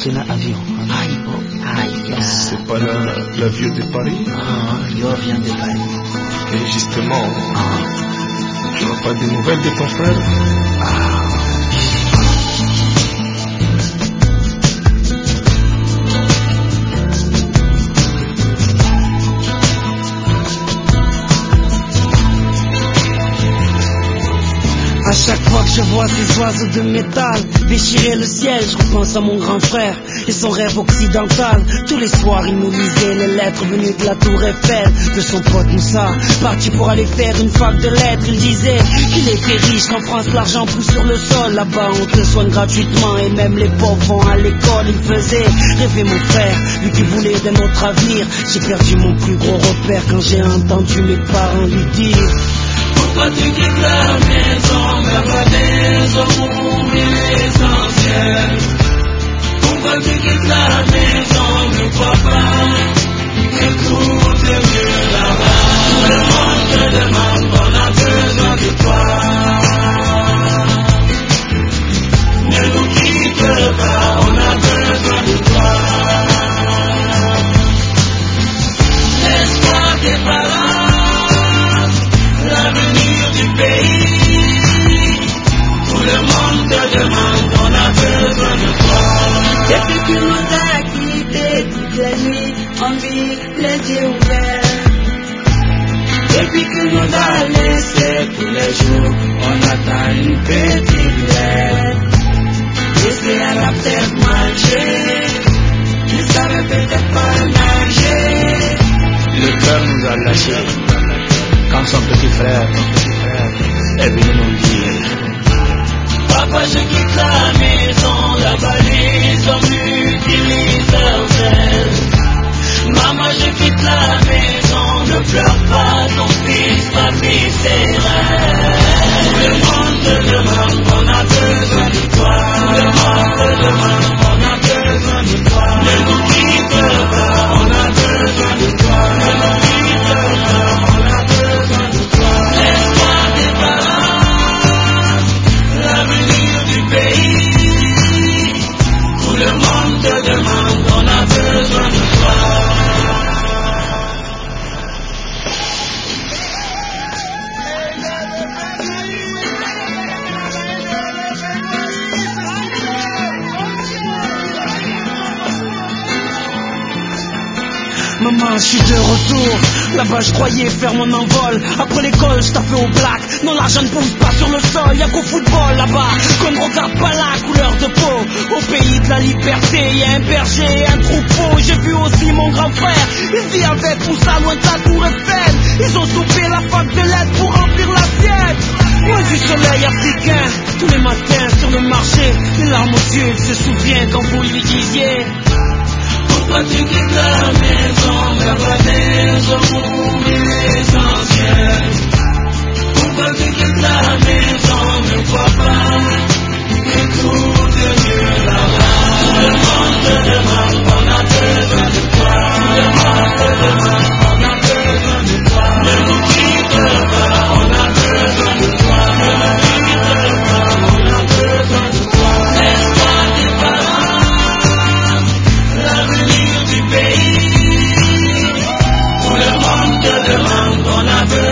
Sena avion. Aïe, oh, aïe. C'est pas l'avion de Paris? Yo vient de Paris. Et justement, tu n'as pas de nouvelles de ton frère? À chaque fois que je vois ces oiseaux de métal déchirer le ciel, je repense à mon grand frère et son rêve occidental. Tous les soirs il nous lisait les lettres venues de la tour Eiffel de son pote Moussa, parti pour aller faire une fac de lettres. Il disait qu'il était riche, qu'en France l'argent pousse sur le sol. Là-bas on te soigne gratuitement et même les pauvres vont à l'école. Il faisait rêver mon frère, lui qui voulait d'un autre avenir. J'ai perdu mon plus gros repère quand j'ai entendu mes parents lui dire: pourquoi tu quittes la maison, vers la maison pour oublier l'essentiel? Pourquoi tu quittes la maison, ne crois pas que tout est mieux là-bas? Tout le monde te demande, on a besoin de toi. Ne nous quitte pas, on a besoin de toi. Laisse-moi tes parents, l'avenir du pays. Tout le monde te demande, on a besoin de toi. Depuis que nous a quittés toutes les nuits, on vit les yeux ouverts. Depuis que nous a laissés tous les jours, on attend une petite lettre. Laissez à la terre manger, ne savait peut-être pas nager. Le père nous a lâchés quand son petit frère est venu nous dire: papa, je quitte la maison, la balise en multi-universel. Maman, je quitte la maison, ne pleure pas, ton fils, ma fille, c'est vrai. Tout le monde te demande, on a besoin de toi. Tout le monde te demande, on a besoin de toi. Ne nous quitte pas, on a besoin de toi. Ne nous quitte pas, on a besoin de toi. Laisse-moi tes parents, l'avenir du pays. Tout le monde te demande, on a besoin de toi. Maman, je suis de retour. Là-bas, je croyais faire mon envol. Après l'école, je tapais au black. Non, l'argent ne pousse pas sur le sol. Y'a qu'au football là-bas, qu'on ne regarde pas la couleur de peau. Au pays de la liberté, y'a un berger et un troupeau. J'ai vu aussi mon grand frère. Il vit avec Moussa loin de la tour Eiffel. Ils ont soupé la fac de lettres pour remplir l'assiette. Loin du soleil africain, tous les matins sur le marché, les larmes aux yeux, il se souvient quand vous lui disiez: pourquoi tu quittes la maison, vers la maison pour l'essentiel? Pourquoi tu quittes la maison, ne crois pas que tout est mieux là-bas? Tout le monde te demande, on a besoin de toi. Tout le monde te demande, on a besoin de toi. Ne nous quitte pas, on a besoin de toi. Ne nous quitte pas, on a besoin de toi. Laisse-moi tes parents, l'avenir du pays. Tout le monde te demande, on a besoin